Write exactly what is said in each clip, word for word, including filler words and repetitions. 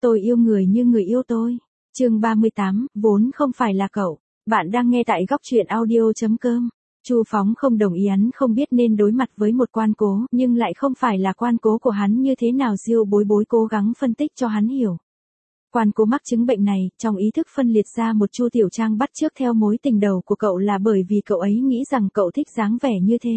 Tôi yêu người như người yêu tôi. Chương ba mươi tám, vốn không phải là cậu. Bạn đang nghe tại góc truyện audio chấm com. Chu Phóng không đồng ý, hắn không biết nên đối mặt với một quan cố, nhưng lại không phải là quan cố của hắn như thế nào. Diêu Bối Bối cố gắng phân tích cho hắn hiểu. Quan cố mắc chứng bệnh này, trong ý thức phân liệt ra một Chu Tiểu Trang bắt chước theo mối tình đầu của cậu là bởi vì cậu ấy nghĩ rằng cậu thích dáng vẻ như thế.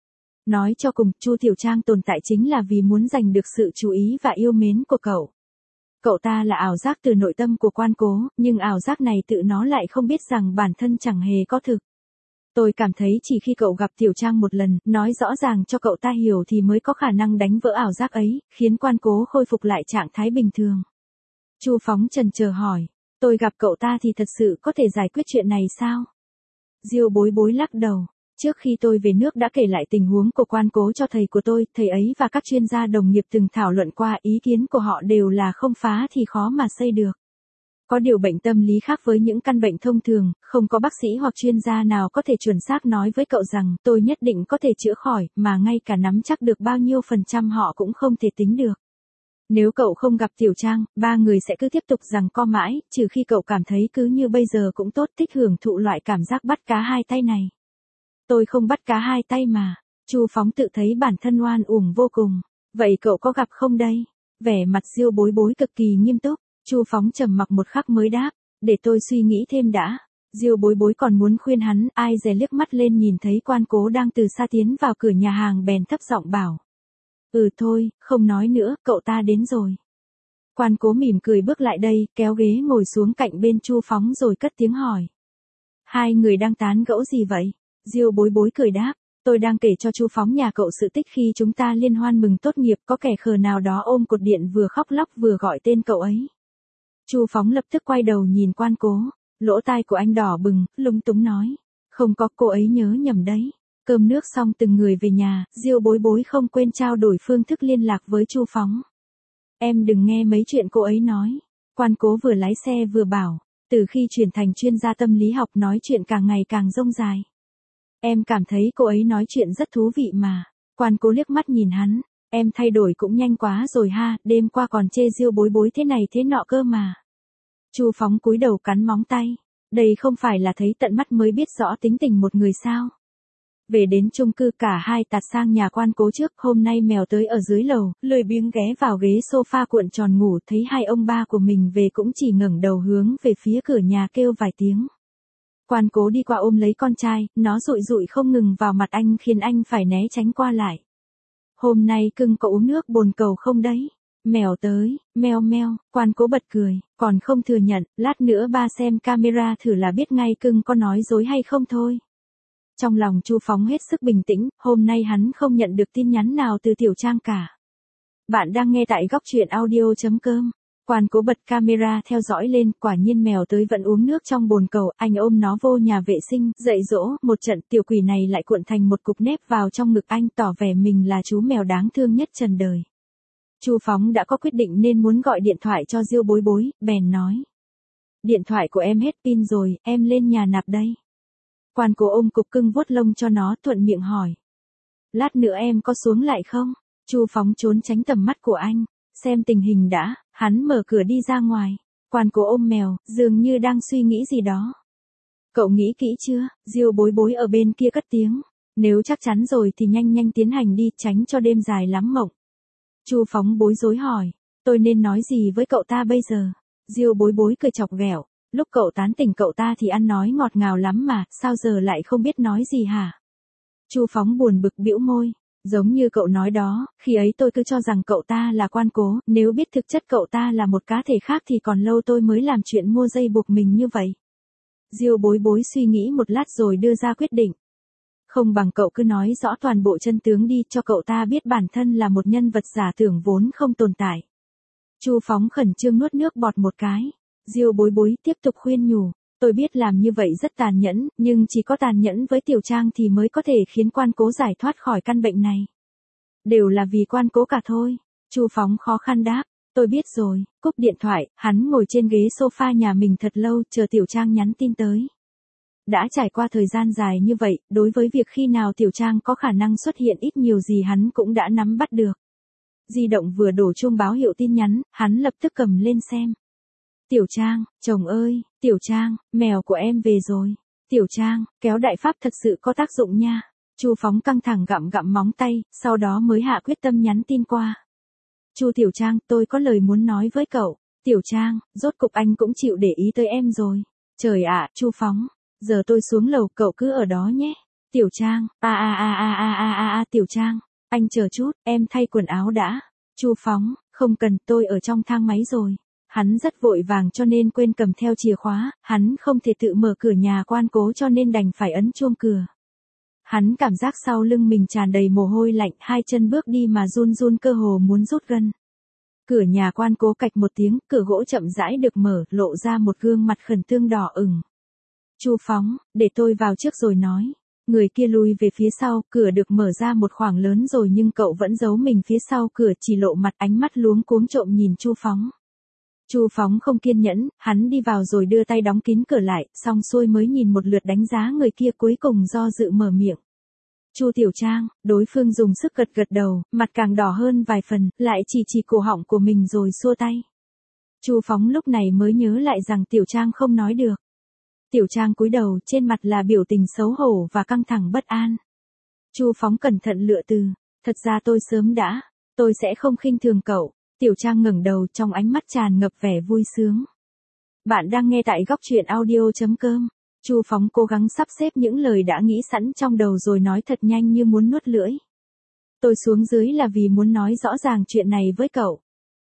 Nói cho cùng, Chu Tiểu Trang tồn tại chính là vì muốn giành được sự chú ý và yêu mến của cậu. Cậu ta là ảo giác từ nội tâm của quan cố, nhưng ảo giác này tự nó lại không biết rằng bản thân chẳng hề có thực. Tôi cảm thấy chỉ khi cậu gặp Tiểu Trang một lần, nói rõ ràng cho cậu ta hiểu thì mới có khả năng đánh vỡ ảo giác ấy, khiến quan cố khôi phục lại trạng thái bình thường. Chu Phóng chần chờ hỏi, tôi gặp cậu ta thì thật sự có thể giải quyết chuyện này sao? Diêu Bối Bối lắc đầu. Trước khi tôi về nước đã kể lại tình huống của quan cố cho thầy của tôi, thầy ấy và các chuyên gia đồng nghiệp từng thảo luận qua, ý kiến của họ đều là không phá thì khó mà xây được. Có điều bệnh tâm lý khác với những căn bệnh thông thường, không có bác sĩ hoặc chuyên gia nào có thể chuẩn xác nói với cậu rằng tôi nhất định có thể chữa khỏi, mà ngay cả nắm chắc được bao nhiêu phần trăm họ cũng không thể tính được. Nếu cậu không gặp Tiểu Trang, ba người sẽ cứ tiếp tục giằng co mãi, trừ khi cậu cảm thấy cứ như bây giờ cũng tốt, thích hưởng thụ loại cảm giác bắt cá hai tay này. Tôi không bắt cá hai tay mà. Chu Phóng tự thấy bản thân oan uổng vô cùng. Vậy cậu có gặp không đây? Vẻ mặt Diêu Bối Bối cực kỳ nghiêm túc. Chu Phóng trầm mặc một khắc mới đáp, để tôi suy nghĩ thêm đã. Diêu Bối Bối còn muốn khuyên hắn, ai dè liếc mắt lên nhìn thấy quan cố đang từ xa tiến vào cửa nhà hàng bèn thấp giọng bảo. Ừ thôi, không nói nữa, cậu ta đến rồi. Quan cố mỉm cười bước lại đây, kéo ghế ngồi xuống cạnh bên Chu Phóng rồi cất tiếng hỏi. Hai người đang tán gẫu gì vậy? Diêu Bối Bối cười đáp, tôi đang kể cho Chu Phóng nhà cậu sự tích khi chúng ta liên hoan mừng tốt nghiệp, có kẻ khờ nào đó ôm cột điện vừa khóc lóc vừa gọi tên cậu ấy. Chu Phóng lập tức quay đầu nhìn quan cố, lỗ tai của anh đỏ bừng, lúng túng nói, không có, cô ấy nhớ nhầm đấy. Cơm nước xong từng người về nhà, Diêu Bối Bối không quên trao đổi phương thức liên lạc với Chu Phóng. Em đừng nghe mấy chuyện cô ấy nói. Quan cố vừa lái xe vừa bảo, từ khi chuyển thành chuyên gia tâm lý học nói chuyện càng ngày càng rông dài. Em cảm thấy cô ấy nói chuyện rất thú vị mà. Quan cố liếc mắt nhìn hắn, em thay đổi cũng nhanh quá rồi ha, đêm qua còn chê Diêu Bối Bối thế này thế nọ cơ mà. Chu Phóng cúi đầu cắn móng tay, đây không phải là thấy tận mắt mới biết rõ tính tình một người sao. Về đến chung cư cả hai tạt sang nhà quan cố trước, hôm nay mèo tới ở dưới lầu, lười biếng ghé vào ghế sofa cuộn tròn ngủ, thấy hai ông ba của mình về cũng chỉ ngẩng đầu hướng về phía cửa nhà kêu vài tiếng. Quan cố đi qua ôm lấy con trai, nó dụi dụi không ngừng vào mặt anh khiến anh phải né tránh qua lại. Hôm nay cưng có uống nước bồn cầu không đấy? Mèo tới, meo meo, quan cố bật cười, còn không thừa nhận, lát nữa ba xem camera thử là biết ngay cưng có nói dối hay không thôi. Trong lòng Chu Phóng hết sức bình tĩnh, hôm nay hắn không nhận được tin nhắn nào từ Tiểu Trang cả. Bạn đang nghe tại góc truyện audio chấm com. Quan cố bật camera theo dõi lên, quả nhiên mèo tới vẫn uống nước trong bồn cầu, anh ôm nó vô nhà vệ sinh, dạy dỗ, một trận tiểu quỷ này lại cuộn thành một cục nếp vào trong ngực anh, tỏ vẻ mình là chú mèo đáng thương nhất trần đời. Chu Phóng đã có quyết định nên muốn gọi điện thoại cho Diêu Bối Bối, bèn nói. Điện thoại của em hết pin rồi, em lên nhà nạp đây. Quan cố ôm cục cưng vuốt lông cho nó, thuận miệng hỏi. Lát nữa em có xuống lại không? Chu Phóng trốn tránh tầm mắt của anh, xem tình hình đã, hắn mở cửa đi ra ngoài. Quan cố ôm mèo, dường như đang suy nghĩ gì đó. Cậu nghĩ kỹ chưa? Diêu Bối Bối ở bên kia cất tiếng. Nếu chắc chắn rồi thì nhanh nhanh tiến hành đi, tránh cho đêm dài lắm mộng. Chu Phóng bối rối hỏi, tôi nên nói gì với cậu ta bây giờ? Diêu Bối Bối cười chọc ghẹo, lúc cậu tán tỉnh cậu ta thì ăn nói ngọt ngào lắm mà, sao giờ lại không biết nói gì hả? Chu Phóng buồn bực bĩu môi, giống như cậu nói đó, khi ấy tôi cứ cho rằng cậu ta là quan cố, nếu biết thực chất cậu ta là một cá thể khác thì còn lâu tôi mới làm chuyện mua dây buộc mình như vậy. Diêu Bối Bối suy nghĩ một lát rồi đưa ra quyết định. Không bằng cậu cứ nói rõ toàn bộ chân tướng đi, cho cậu ta biết bản thân là một nhân vật giả tưởng vốn không tồn tại. Chu Phóng khẩn trương nuốt nước bọt một cái. Diêu Bối Bối tiếp tục khuyên nhủ, tôi biết làm như vậy rất tàn nhẫn, nhưng chỉ có tàn nhẫn với Tiểu Trang thì mới có thể khiến quan cố giải thoát khỏi căn bệnh này. Đều là vì quan cố cả thôi. Chu Phóng khó khăn đáp, tôi biết rồi. Cúp điện thoại, hắn ngồi trên ghế sofa nhà mình thật lâu, chờ Tiểu Trang nhắn tin tới. Đã trải qua thời gian dài như vậy, đối với việc khi nào Tiểu Trang có khả năng xuất hiện ít nhiều gì hắn cũng đã nắm bắt được. di động vừa đổ chuông báo hiệu tin nhắn, hắn lập tức cầm lên xem. Tiểu Trang, chồng ơi, Tiểu Trang, mèo của em về rồi. Tiểu Trang, kéo đại pháp thật sự có tác dụng nha. Chu Phóng căng thẳng gặm gặm móng tay, sau đó mới hạ quyết tâm nhắn tin qua. Chu Tiểu Trang, tôi có lời muốn nói với cậu. Tiểu Trang, rốt cục anh cũng chịu để ý tới em rồi. Trời ạ, Chu Phóng, giờ tôi xuống lầu, cậu cứ ở đó nhé. Tiểu Trang, a a a a a a a a Tiểu Trang, anh chờ chút, em thay quần áo đã. Chu Phóng, không cần, tôi ở trong thang máy rồi. Hắn rất vội vàng cho nên quên cầm theo chìa khóa, hắn không thể tự mở cửa nhà quan cố cho nên đành phải ấn chuông cửa. Hắn cảm giác sau lưng mình tràn đầy mồ hôi lạnh, hai chân bước đi mà run run cơ hồ muốn rút gân. Cửa nhà quan cố cạch một tiếng, cửa gỗ chậm rãi được mở, lộ ra một gương mặt khẩn trương đỏ ửng. Chu Phóng, để tôi vào trước rồi nói. Người kia lùi về phía sau, cửa được mở ra một khoảng lớn rồi nhưng cậu vẫn giấu mình phía sau cửa, chỉ lộ mặt, ánh mắt luống cuống trộm nhìn Chu Phóng. Chu Phóng không kiên nhẫn, hắn đi vào rồi đưa tay đóng kín cửa lại, xong xuôi mới nhìn một lượt đánh giá người kia, cuối cùng do dự mở miệng. Chu Tiểu Trang, đối phương dùng sức gật gật đầu, mặt càng đỏ hơn vài phần, lại chỉ chỉ cổ họng của mình rồi xua tay. Chu Phóng lúc này mới nhớ lại rằng Tiểu Trang không nói được. Tiểu Trang cúi đầu, trên mặt là biểu tình xấu hổ và căng thẳng bất an. Chu Phóng cẩn thận lựa từ, thật ra tôi sớm đã, tôi sẽ không khinh thường cậu. Tiểu Trang ngẩng đầu, trong ánh mắt tràn ngập vẻ vui sướng. Bạn đang nghe tại góc truyện audio chấm com. Chu Phóng cố gắng sắp xếp những lời đã nghĩ sẵn trong đầu rồi nói thật nhanh như muốn nuốt lưỡi. Tôi xuống dưới là vì muốn nói rõ ràng chuyện này với cậu.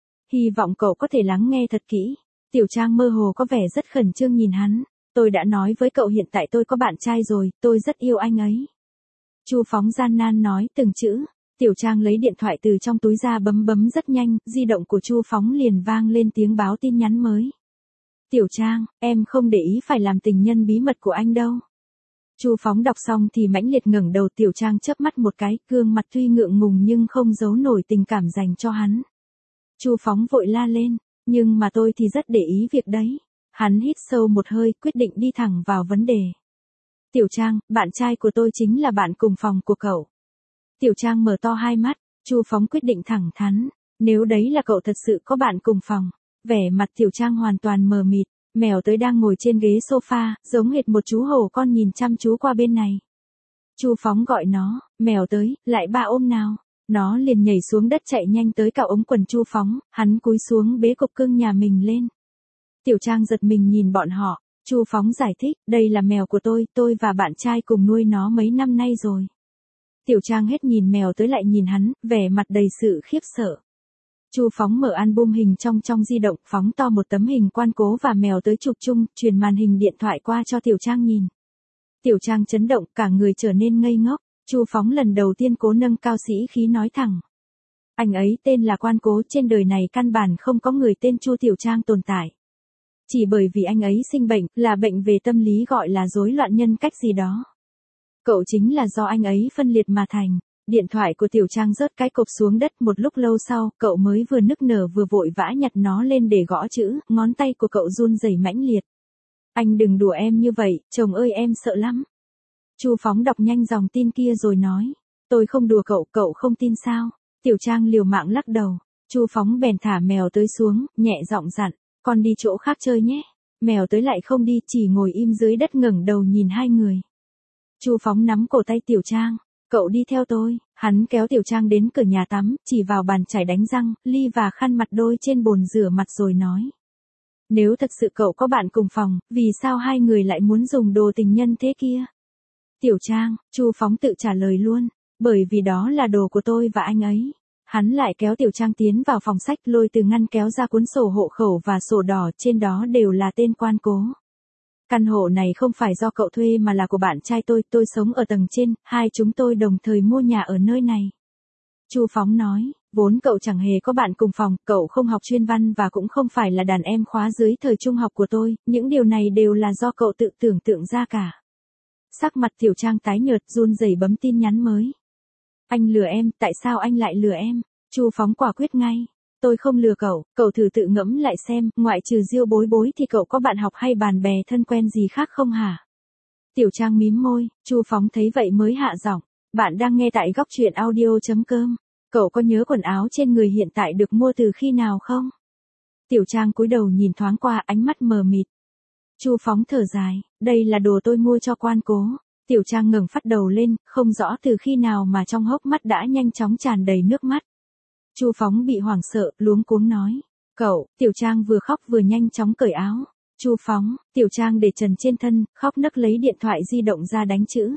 Hy vọng cậu có thể lắng nghe thật kỹ. Tiểu Trang mơ hồ có vẻ rất khẩn trương nhìn hắn. Tôi đã nói với cậu hiện tại tôi có bạn trai rồi, tôi rất yêu anh ấy. Chu Phóng gian nan nói từng chữ. Tiểu Trang lấy điện thoại từ trong túi ra bấm bấm rất nhanh, di động của Chu Phóng liền vang lên tiếng báo tin nhắn mới. Tiểu Trang, em không để ý phải làm tình nhân bí mật của anh đâu. Chu Phóng đọc xong thì mãnh liệt ngẩng đầu, Tiểu Trang chớp mắt một cái, gương mặt tuy ngượng ngùng nhưng không giấu nổi tình cảm dành cho hắn. Chu Phóng vội la lên, nhưng mà tôi thì rất để ý việc đấy. Hắn hít sâu một hơi, quyết định đi thẳng vào vấn đề. Tiểu Trang, bạn trai của tôi chính là bạn cùng phòng của cậu. Tiểu Trang mở to hai mắt, Chu Phóng quyết định thẳng thắn, nếu đấy là cậu thật sự có bạn cùng phòng. Vẻ mặt Tiểu Trang hoàn toàn mờ mịt, mèo tới đang ngồi trên ghế sofa, giống hệt một chú hổ con nhìn chăm chú qua bên này. Chu Phóng gọi nó, mèo tới, lại ba ôm nào. Nó liền nhảy xuống đất chạy nhanh tới cạo ống quần Chu Phóng, hắn cúi xuống bế cục cưng nhà mình lên. Tiểu Trang giật mình nhìn bọn họ, Chu Phóng giải thích, đây là mèo của tôi, tôi và bạn trai cùng nuôi nó mấy năm nay rồi. Tiểu Trang hết nhìn mèo tới lại nhìn hắn, vẻ mặt đầy sự khiếp sợ. Chu Phóng mở album hình trong trong di động, phóng to một tấm hình quan cố và mèo tới chụp chung, truyền màn hình điện thoại qua cho Tiểu Trang nhìn. Tiểu Trang chấn động, cả người trở nên ngây ngốc. Chu Phóng lần đầu tiên cố nâng cao sĩ khí nói thẳng. Anh ấy tên là Quan Cố, trên đời này căn bản không có người tên Chu Tiểu Trang tồn tại. Chỉ bởi vì anh ấy sinh bệnh, là bệnh về tâm lý gọi là rối loạn nhân cách gì đó. Cậu chính là do anh ấy phân liệt mà thành. Điện thoại của Tiểu Trang rớt cái cộp xuống đất, một lúc lâu sau, cậu mới vừa nức nở vừa vội vã nhặt nó lên để gõ chữ, ngón tay của cậu run rẩy mãnh liệt. Anh đừng đùa em như vậy, chồng ơi em sợ lắm. Chu Phóng đọc nhanh dòng tin kia rồi nói, tôi không đùa cậu, cậu không tin sao? Tiểu Trang liều mạng lắc đầu. Chu Phóng bèn thả mèo tới xuống, nhẹ giọng dặn, con đi chỗ khác chơi nhé. Mèo tới lại không đi, chỉ ngồi im dưới đất ngẩng đầu nhìn hai người. Chu Phóng nắm cổ tay Tiểu Trang, cậu đi theo tôi. Hắn kéo Tiểu Trang đến cửa nhà tắm, chỉ vào bàn chải đánh răng, ly và khăn mặt đôi trên bồn rửa mặt rồi nói. Nếu thật sự cậu có bạn cùng phòng, vì sao hai người lại muốn dùng đồ tình nhân thế kia? Tiểu Trang, Chu Phóng tự trả lời luôn, bởi vì đó là đồ của tôi và anh ấy. Hắn lại kéo Tiểu Trang tiến vào phòng sách, lôi từ ngăn kéo ra cuốn sổ hộ khẩu và sổ đỏ, trên đó đều là tên Quan Cố. Căn hộ này không phải do cậu thuê mà là của bạn trai tôi, tôi sống ở tầng trên, hai chúng tôi đồng thời mua nhà ở nơi này. Chu Phóng nói, vốn cậu chẳng hề có bạn cùng phòng, cậu không học chuyên văn và cũng không phải là đàn em khóa dưới thời trung học của tôi, những điều này đều là do cậu tự tưởng tượng ra cả. Sắc mặt Tiểu Trang tái nhợt, run rẩy bấm tin nhắn mới. Anh lừa em, tại sao anh lại lừa em? Chu Phóng quả quyết ngay. Tôi không lừa cậu, cậu thử tự ngẫm lại xem, ngoại trừ Diêu Bối Bối thì cậu có bạn học hay bạn bè thân quen gì khác không hả? Tiểu Trang mím môi, Chu Phóng thấy vậy mới hạ giọng. Bạn đang nghe tại góc truyện audio chấm com. Cậu có nhớ quần áo trên người hiện tại được mua từ khi nào không? Tiểu Trang cúi đầu nhìn thoáng qua, ánh mắt mờ mịt. Chu Phóng thở dài, đây là đồ tôi mua cho quan cố. Tiểu Trang ngẩng phát đầu lên, không rõ từ khi nào mà trong hốc mắt đã nhanh chóng tràn đầy nước mắt. Chu Phóng bị hoảng sợ, luống cuống nói. Cậu, Tiểu Trang vừa khóc vừa nhanh chóng cởi áo. Chu Phóng, Tiểu Trang để trần trên thân, khóc nấc lấy điện thoại di động ra đánh chữ.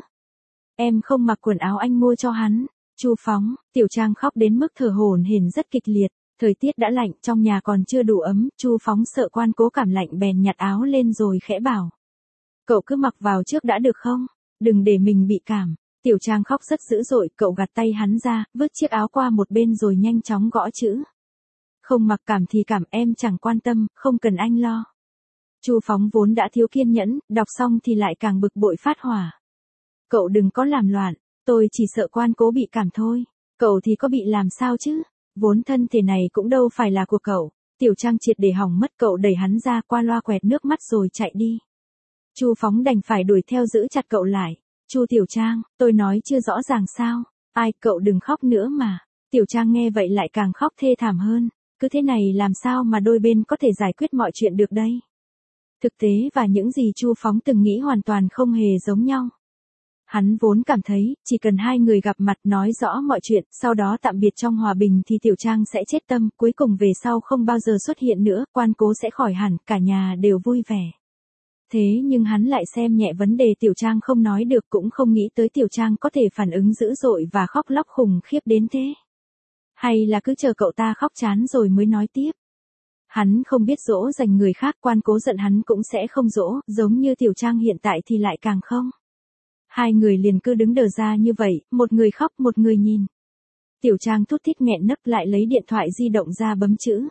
Em không mặc quần áo anh mua cho hắn. Chu Phóng, Tiểu Trang khóc đến mức thở hổn hển rất kịch liệt. Thời tiết đã lạnh, trong nhà còn chưa đủ ấm, Chu Phóng sợ quan cố cảm lạnh bèn nhặt áo lên rồi khẽ bảo. Cậu cứ mặc vào trước đã được không? Đừng để mình bị cảm. Tiểu Trang khóc rất dữ dội, cậu gạt tay hắn ra, vứt chiếc áo qua một bên rồi nhanh chóng gõ chữ. Không mặc cảm thì cảm, em chẳng quan tâm, không cần anh lo. Chu Phóng vốn đã thiếu kiên nhẫn, đọc xong thì lại càng bực bội phát hỏa. Cậu đừng có làm loạn, tôi chỉ sợ quan cố bị cảm thôi. Cậu thì có bị làm sao chứ? Vốn thân thể này cũng đâu phải là của cậu. Tiểu Trang triệt để hỏng mất, cậu đẩy hắn ra, qua loa quẹt nước mắt rồi chạy đi. Chu Phóng đành phải đuổi theo giữ chặt cậu lại. Chu Tiểu Trang, tôi nói chưa rõ ràng sao? Ai, cậu đừng khóc nữa mà. Tiểu Trang nghe vậy lại càng khóc thê thảm hơn. Cứ thế này làm sao mà đôi bên có thể giải quyết mọi chuyện được đây? Thực tế và những gì Chu Phóng từng nghĩ hoàn toàn không hề giống nhau. Hắn vốn cảm thấy, chỉ cần hai người gặp mặt nói rõ mọi chuyện, sau đó tạm biệt trong hòa bình thì Tiểu Trang sẽ chết tâm, cuối cùng về sau không bao giờ xuất hiện nữa, quan cố sẽ khỏi hẳn, cả nhà đều vui vẻ. Thế nhưng hắn lại xem nhẹ vấn đề Tiểu Trang không nói được, cũng không nghĩ tới Tiểu Trang có thể phản ứng dữ dội và khóc lóc khủng khiếp đến thế. Hay là cứ chờ cậu ta khóc chán rồi mới nói tiếp. Hắn không biết dỗ dành người khác, quan cố giận hắn cũng sẽ không dỗ, giống như Tiểu Trang hiện tại thì lại càng không. Hai người liền cứ đứng đờ ra như vậy, một người khóc một người nhìn. Tiểu Trang thút thít nghẹn nấc lại lấy điện thoại di động ra bấm chữ.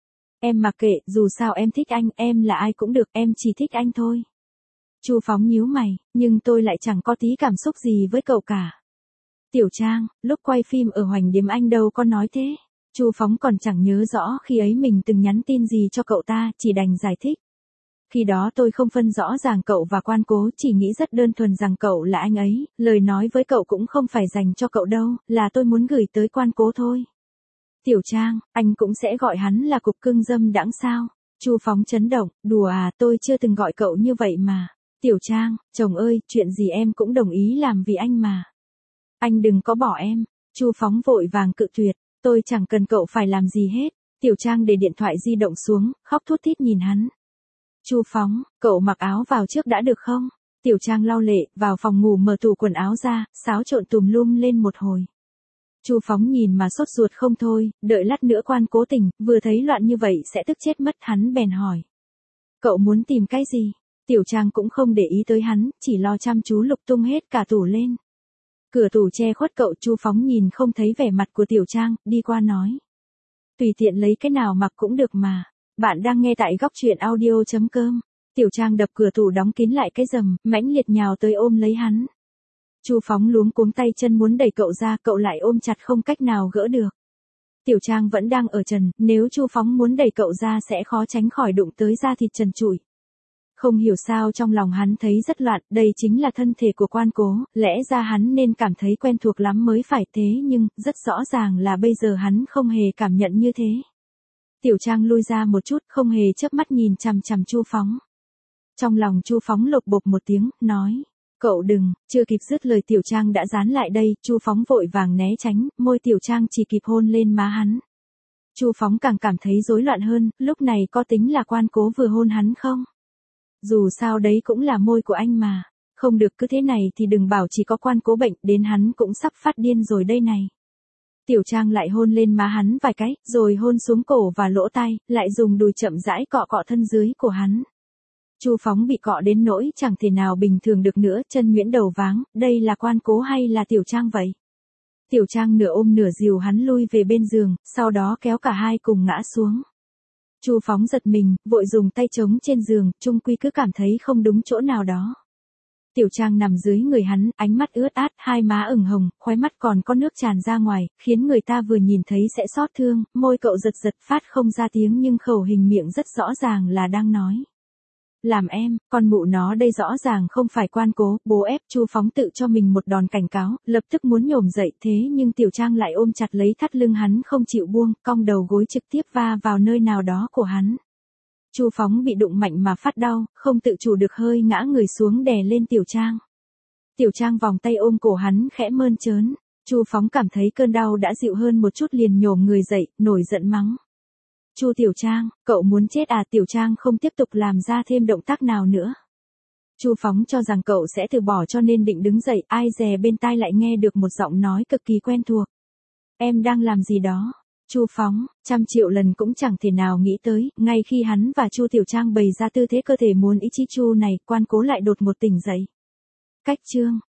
Em mặc kệ, dù sao em thích anh, em là ai cũng được, em chỉ thích anh thôi. Chu Phóng nhíu mày, nhưng tôi lại chẳng có tí cảm xúc gì với cậu cả. Tiểu Trang, lúc quay phim ở Hoành Điếm anh đâu có nói thế. Chu Phóng còn chẳng nhớ rõ khi ấy mình từng nhắn tin gì cho cậu ta, chỉ đành giải thích. Khi đó tôi không phân rõ ràng cậu và quan cố, chỉ nghĩ rất đơn thuần rằng cậu là anh ấy, lời nói với cậu cũng không phải dành cho cậu đâu, là tôi muốn gửi tới quan cố thôi. Tiểu Trang, anh cũng sẽ gọi hắn là cục cưng dâm đãng sao? Chu Phóng chấn động, đùa à, tôi chưa từng gọi cậu như vậy mà. Tiểu Trang, chồng ơi, chuyện gì em cũng đồng ý làm vì anh mà. Anh đừng có bỏ em. Chu Phóng vội vàng cự tuyệt, tôi chẳng cần cậu phải làm gì hết. Tiểu Trang để điện thoại di động xuống, khóc thút thít nhìn hắn. Chu Phóng, cậu mặc áo vào trước đã được không? Tiểu Trang lau lệ, vào phòng ngủ mở tủ quần áo ra, xáo trộn tùm lum lên một hồi. Chu Phóng nhìn mà sốt ruột không thôi, đợi lát nữa quan cố tình, vừa thấy loạn như vậy sẽ tức chết mất, hắn bèn hỏi. Cậu muốn tìm cái gì? Tiểu Trang cũng không để ý tới hắn, chỉ lo chăm chú lục tung hết cả tủ lên. Cửa tủ che khuất cậu, Chu Phóng nhìn không thấy vẻ mặt của Tiểu Trang, đi qua nói. Tùy tiện lấy cái nào mặc cũng được mà. Bạn đang nghe tại góc truyện audio chấm com. Tiểu Trang đập cửa tủ đóng kín lại cái rầm, mãnh liệt nhào tới ôm lấy hắn. Chu Phóng luống cuống tay chân muốn đẩy cậu ra, cậu lại ôm chặt không cách nào gỡ được. Tiểu Trang vẫn đang ở trần, nếu Chu Phóng muốn đẩy cậu ra sẽ khó tránh khỏi đụng tới da thịt trần trụi. Không hiểu sao trong lòng hắn thấy rất loạn, đây chính là thân thể của quan cố, lẽ ra hắn nên cảm thấy quen thuộc lắm mới phải, thế nhưng, rất rõ ràng là bây giờ hắn không hề cảm nhận như thế. Tiểu Trang lui ra một chút, không hề chớp mắt nhìn chằm chằm Chu Phóng. Trong lòng Chu Phóng lột bột một tiếng, nói. Cậu đừng, chưa kịp dứt lời Tiểu Trang đã dán lại đây, Chu Phóng vội vàng né tránh, môi Tiểu Trang chỉ kịp hôn lên má hắn. Chu Phóng càng cảm thấy rối loạn hơn, lúc này có tính là quan cố vừa hôn hắn không? Dù sao đấy cũng là môi của anh mà, không được, cứ thế này thì đừng bảo chỉ có quan cố bệnh, đến hắn cũng sắp phát điên rồi đây này. Tiểu Trang lại hôn lên má hắn vài cái, rồi hôn xuống cổ và lỗ tai, lại dùng đùi chậm rãi cọ cọ thân dưới của hắn. Chu Phóng bị cọ đến nỗi chẳng thể nào bình thường được nữa, chân nhuyễn đầu váng, đây là quan cố hay là Tiểu Trang vậy? Tiểu Trang nửa ôm nửa dìu hắn lui về bên giường, sau đó kéo cả hai cùng ngã xuống. Chu Phóng giật mình, vội dùng tay chống trên giường, chung quy cứ cảm thấy không đúng chỗ nào đó. Tiểu Trang nằm dưới người hắn, ánh mắt ướt át, hai má ửng hồng, khóe mắt còn có nước tràn ra ngoài, khiến người ta vừa nhìn thấy sẽ xót thương, môi cậu giật giật phát không ra tiếng nhưng khẩu hình miệng rất rõ ràng là đang nói. làm em, con mụ nó đây rõ ràng không phải quan cố, bố ép. Chu Phóng tự cho mình một đòn cảnh cáo, lập tức muốn nhổm dậy, thế nhưng Tiểu Trang lại ôm chặt lấy thắt lưng hắn không chịu buông, cong đầu gối trực tiếp va vào nơi nào đó của hắn. Chu Phóng bị đụng mạnh mà phát đau, không tự chủ được hơi ngã người xuống đè lên Tiểu Trang. Tiểu Trang vòng tay ôm cổ hắn khẽ mơn trớn. Chu Phóng cảm thấy cơn đau đã dịu hơn một chút liền nhổm người dậy, nổi giận mắng. Chu Tiểu Trang, cậu muốn chết à? Tiểu Trang không tiếp tục làm ra thêm động tác nào nữa. Chu Phóng cho rằng cậu sẽ từ bỏ cho nên định đứng dậy, ai dè bên tai lại nghe được một giọng nói cực kỳ quen thuộc. Em đang làm gì đó? Chu Phóng, trăm triệu lần cũng chẳng thể nào nghĩ tới, ngay khi hắn và Chu Tiểu Trang bày ra tư thế cơ thể muốn ý chí Chu này, quan cố lại đột một tỉnh dậy. Cách chương